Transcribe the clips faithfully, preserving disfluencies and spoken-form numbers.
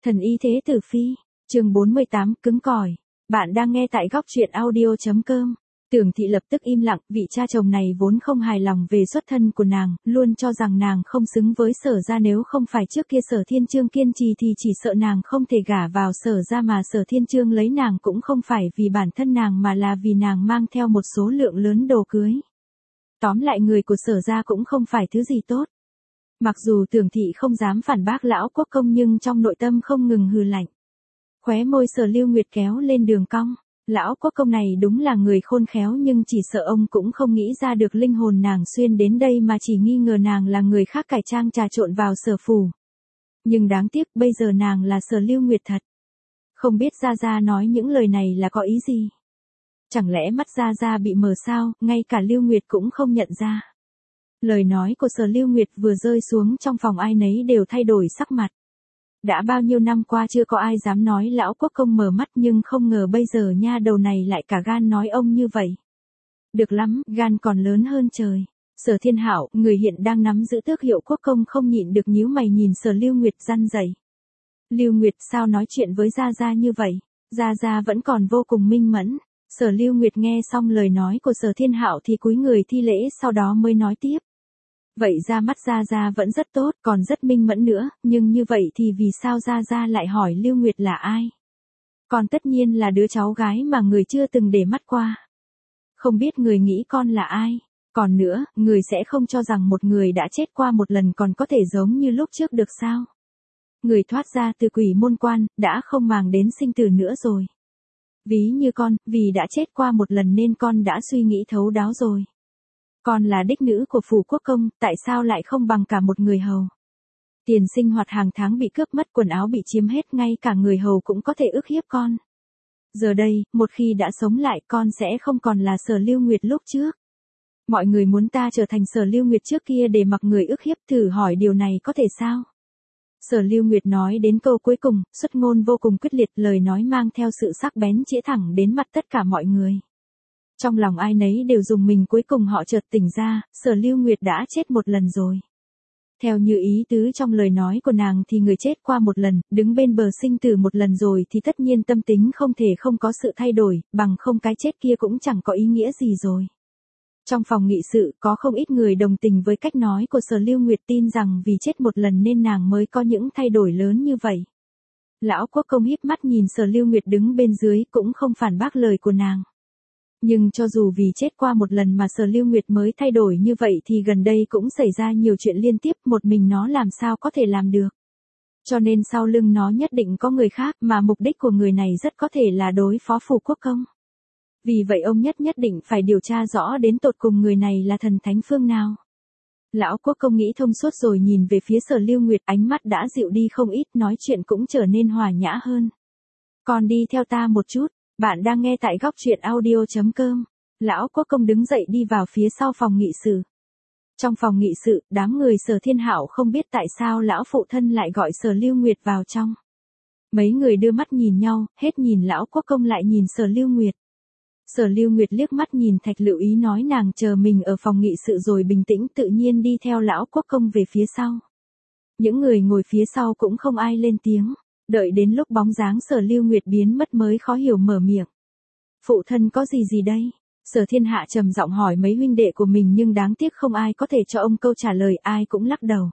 Thần y thế tử phi, chương bốn mươi tám, cứng cỏi. Bạn đang nghe tại góc truyện audio chấm com. Tưởng Thị lập tức im lặng, vị cha chồng này vốn không hài lòng về xuất thân của nàng, luôn cho rằng nàng không xứng với Sở gia, nếu không phải trước kia Sở Thiên Chương kiên trì thì chỉ sợ nàng không thể gả vào Sở gia, mà Sở Thiên Chương lấy nàng cũng không phải vì bản thân nàng mà là vì nàng mang theo một số lượng lớn đồ cưới. Tóm lại người của Sở gia cũng không phải thứ gì tốt. Mặc dù Tưởng Thị không dám phản bác lão quốc công nhưng trong nội tâm không ngừng hừ lạnh. Khóe môi Sở Lưu Nguyệt kéo lên đường cong. Lão quốc công này đúng là người khôn khéo, nhưng chỉ sợ ông cũng không nghĩ ra được linh hồn nàng xuyên đến đây mà chỉ nghi ngờ nàng là người khác cải trang trà trộn vào Sở phủ. Nhưng đáng tiếc bây giờ nàng là Sở Lưu Nguyệt thật. Không biết Gia Gia nói những lời này là có ý gì? Chẳng lẽ mắt Gia Gia bị mờ sao, ngay cả Lưu Nguyệt cũng không nhận ra? Lời nói của Sở Lưu Nguyệt vừa rơi xuống trong phòng, ai nấy đều thay đổi sắc mặt. Đã bao nhiêu năm qua chưa có ai dám nói lão quốc công mở mắt, nhưng không ngờ bây giờ nha đầu này lại cả gan nói ông như vậy. Được lắm, gan còn lớn hơn trời. Sở Thiên Hạo, người hiện đang nắm giữ tước hiệu quốc công, không nhịn được nhíu mày nhìn Sở Lưu Nguyệt răn dậy. Lưu Nguyệt, sao nói chuyện với Gia Gia như vậy? Gia Gia vẫn còn vô cùng minh mẫn. Sở Lưu Nguyệt nghe xong lời nói của Sở Thiên Hạo thì cúi người thi lễ, sau đó mới nói tiếp. Vậy ra mắt Gia Gia vẫn rất tốt, còn rất minh mẫn nữa, nhưng như vậy thì vì sao Gia Gia lại hỏi Lưu Nguyệt là ai? Con tất nhiên là đứa cháu gái mà người chưa từng để mắt qua. Không biết người nghĩ con là ai? Còn nữa, người sẽ không cho rằng một người đã chết qua một lần còn có thể giống như lúc trước được sao? Người thoát ra từ quỷ môn quan, đã không màng đến sinh tử nữa rồi. Ví như con, vì đã chết qua một lần nên con đã suy nghĩ thấu đáo rồi. Con là đích nữ của phủ quốc công, tại sao lại không bằng cả một người hầu? Tiền sinh hoạt hàng tháng bị cướp mất, quần áo bị chiếm hết, ngay cả người hầu cũng có thể ức hiếp con. Giờ đây, một khi đã sống lại, con sẽ không còn là Sở Lưu Nguyệt lúc trước. Mọi người muốn ta trở thành Sở Lưu Nguyệt trước kia để mặc người ức hiếp, thử hỏi điều này có thể sao? Sở Lưu Nguyệt nói đến câu cuối cùng, xuất ngôn vô cùng quyết liệt, lời nói mang theo sự sắc bén chĩa thẳng đến mặt tất cả mọi người. Trong lòng ai nấy đều rùng mình, cuối cùng họ chợt tỉnh ra, Sở Lưu Nguyệt đã chết một lần rồi. Theo như ý tứ trong lời nói của nàng thì người chết qua một lần, đứng bên bờ sinh tử một lần rồi thì tất nhiên tâm tính không thể không có sự thay đổi, bằng không cái chết kia cũng chẳng có ý nghĩa gì rồi. Trong phòng nghị sự có không ít người đồng tình với cách nói của Sở Lưu Nguyệt, tin rằng vì chết một lần nên nàng mới có những thay đổi lớn như vậy. Lão quốc công híp mắt nhìn Sở Lưu Nguyệt đứng bên dưới, cũng không phản bác lời của nàng. Nhưng cho dù vì chết qua một lần mà Sở Lưu Nguyệt mới thay đổi như vậy thì gần đây cũng xảy ra nhiều chuyện liên tiếp, một mình nó làm sao có thể làm được. Cho nên sau lưng nó nhất định có người khác, mà mục đích của người này rất có thể là đối phó phủ quốc công. Vì vậy ông nhất nhất định phải điều tra rõ đến tột cùng người này là thần thánh phương nào. Lão quốc công nghĩ thông suốt rồi nhìn về phía Sở Lưu Nguyệt, ánh mắt đã dịu đi không ít, nói chuyện cũng trở nên hòa nhã hơn. Con đi theo ta một chút. Bạn đang nghe tại góc truyện audio chấm com. Lão quốc công đứng dậy đi vào phía sau phòng nghị sự. Trong phòng nghị sự, đám người Sở Thiên Hạo không biết tại sao lão phụ thân lại gọi Sở Lưu Nguyệt vào trong. Mấy người đưa mắt nhìn nhau, hết nhìn lão quốc công lại nhìn Sở Lưu Nguyệt. Sở Lưu Nguyệt liếc mắt nhìn Thạch Lựu Ý, nói nàng chờ mình ở phòng nghị sự rồi bình tĩnh tự nhiên đi theo lão quốc công về phía sau. Những người ngồi phía sau cũng không ai lên tiếng. Đợi đến lúc bóng dáng Sở Lưu Nguyệt biến mất mới khó hiểu mở miệng. Phụ thân có gì gì đây? Sở Thiên Hạ trầm giọng hỏi mấy huynh đệ của mình, nhưng đáng tiếc không ai có thể cho ông câu trả lời, ai cũng lắc đầu.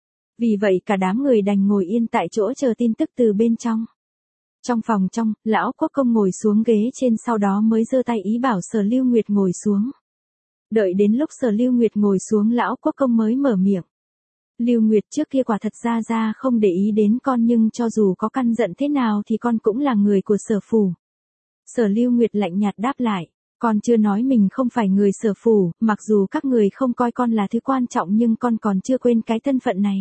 Vì vậy cả đám người đành ngồi yên tại chỗ chờ tin tức từ bên trong. Trong phòng trong, lão quốc công ngồi xuống ghế trên, sau đó mới giơ tay ý bảo Sở Lưu Nguyệt ngồi xuống. Đợi đến lúc Sở Lưu Nguyệt ngồi xuống, lão quốc công mới mở miệng. Lưu Nguyệt, trước kia quả thật Gia Gia không để ý đến con, nhưng cho dù có căn giận thế nào thì con cũng là người của Sở phủ. Sở Lưu Nguyệt lạnh nhạt đáp lại, con chưa nói mình không phải người Sở phủ, mặc dù các người không coi con là thứ quan trọng nhưng con còn chưa quên cái thân phận này.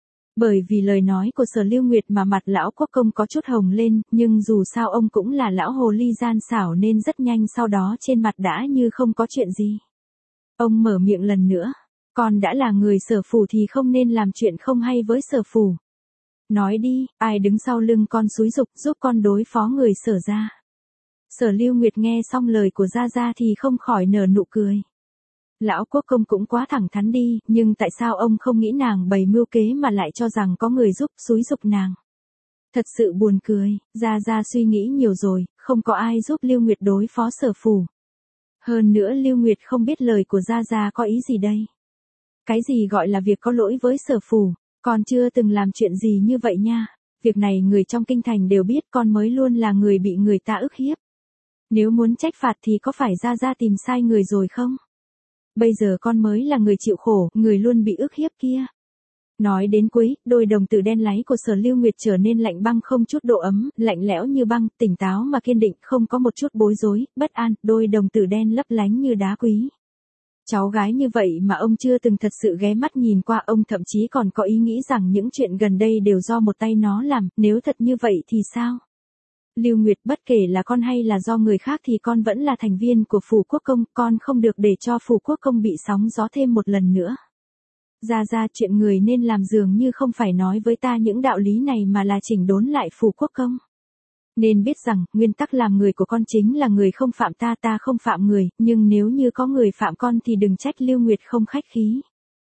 Bởi vì lời nói của Sở Lưu Nguyệt mà mặt lão quốc công có chút hồng lên, nhưng dù sao ông cũng là lão hồ ly gian xảo nên rất nhanh sau đó trên mặt đã như không có chuyện gì. Ông mở miệng lần nữa. Con đã là người Sở phủ thì không nên làm chuyện không hay với Sở phủ. Nói đi, ai đứng sau lưng con xúi giục giúp con đối phó người Sở gia? Sở Lưu Nguyệt nghe xong lời của Gia Gia thì không khỏi nở nụ cười. Lão quốc công cũng quá thẳng thắn đi, nhưng tại sao ông không nghĩ nàng bày mưu kế mà lại cho rằng có người giúp xúi giục nàng? Thật sự buồn cười, Gia Gia suy nghĩ nhiều rồi, không có ai giúp Lưu Nguyệt đối phó Sở Phủ. Hơn nữa Lưu Nguyệt không biết lời của Gia Gia có ý gì đây. Cái gì gọi là việc có lỗi với Sở Phủ, con chưa từng làm chuyện gì như vậy nha. Việc này người trong kinh thành đều biết, con mới luôn là người bị người ta ức hiếp. Nếu muốn trách phạt thì có phải Gia Gia tìm sai người rồi không? Bây giờ con mới là người chịu khổ, người luôn bị ức hiếp kia. Nói đến cuối, đôi đồng tử đen láy của Sở Lưu Nguyệt trở nên lạnh băng không chút độ ấm, lạnh lẽo như băng, tỉnh táo mà kiên định, không có một chút bối rối, bất an, đôi đồng tử đen lấp lánh như đá quý. Cháu gái như vậy mà ông chưa từng thật sự ghé mắt nhìn qua, ông thậm chí còn có ý nghĩ rằng những chuyện gần đây đều do một tay nó làm, nếu thật như vậy thì sao? Lưu Nguyệt, bất kể là con hay là do người khác thì con vẫn là thành viên của Phủ Quốc Công, con không được để cho Phủ Quốc Công bị sóng gió thêm một lần nữa. Gia Gia, chuyện người nên làm dường như không phải nói với ta những đạo lý này mà là chỉnh đốn lại Phủ Quốc Công. Nên biết rằng, nguyên tắc làm người của con chính là người không phạm ta, ta không phạm người, nhưng nếu như có người phạm con thì đừng trách Lưu Nguyệt không khách khí.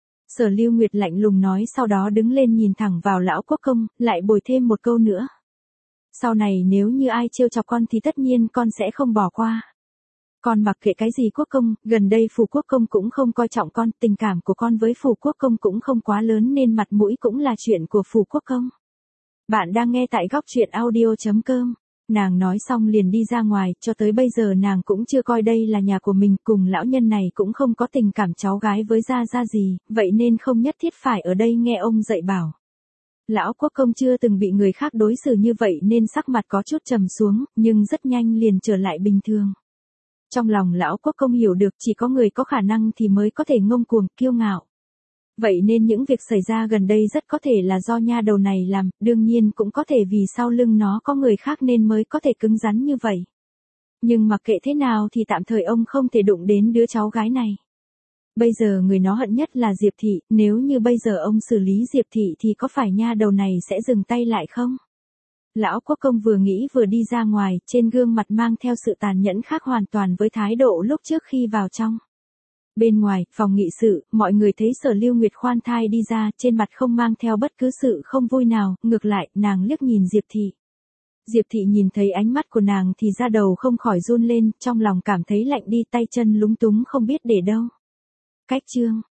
Sở Lưu Nguyệt lạnh lùng nói, sau đó đứng lên nhìn thẳng vào lão Quốc Công, lại bồi thêm một câu nữa. Sau này nếu như ai trêu chọc con thì tất nhiên con sẽ không bỏ qua. Con mặc kệ cái gì Quốc Công, gần đây Phủ Quốc Công cũng không coi trọng con, tình cảm của con với Phủ Quốc Công cũng không quá lớn nên mặt mũi cũng là chuyện của Phủ Quốc Công. Bạn đang nghe tại góc truyện audio chấm com. Nàng nói xong liền đi ra ngoài, cho tới bây giờ nàng cũng chưa coi đây là nhà của mình, cùng lão nhân này cũng không có tình cảm cháu gái với Gia Gia gì, vậy nên không nhất thiết phải ở đây nghe ông dạy bảo. Lão Quốc Công chưa từng bị người khác đối xử như vậy nên sắc mặt có chút trầm xuống, nhưng rất nhanh liền trở lại bình thường. Trong lòng lão Quốc Công hiểu được chỉ có người có khả năng thì mới có thể ngông cuồng, kiêu ngạo. Vậy nên những việc xảy ra gần đây rất có thể là do nha đầu này làm, đương nhiên cũng có thể vì sau lưng nó có người khác nên mới có thể cứng rắn như vậy. Nhưng mặc kệ thế nào thì tạm thời ông không thể đụng đến đứa cháu gái này. Bây giờ người nó hận nhất là Diệp Thị, nếu như bây giờ ông xử lý Diệp Thị thì có phải nha đầu này sẽ dừng tay lại không? Lão Quốc Công vừa nghĩ vừa đi ra ngoài, trên gương mặt mang theo sự tàn nhẫn khác hoàn toàn với thái độ lúc trước khi vào trong. Bên ngoài, phòng nghị sự, mọi người thấy Sở Lưu Nguyệt khoan thai đi ra, trên mặt không mang theo bất cứ sự không vui nào, ngược lại, nàng liếc nhìn Diệp Thị. Diệp Thị nhìn thấy ánh mắt của nàng thì da đầu không khỏi run lên, trong lòng cảm thấy lạnh đi, tay chân lúng túng không biết để đâu. Cách chương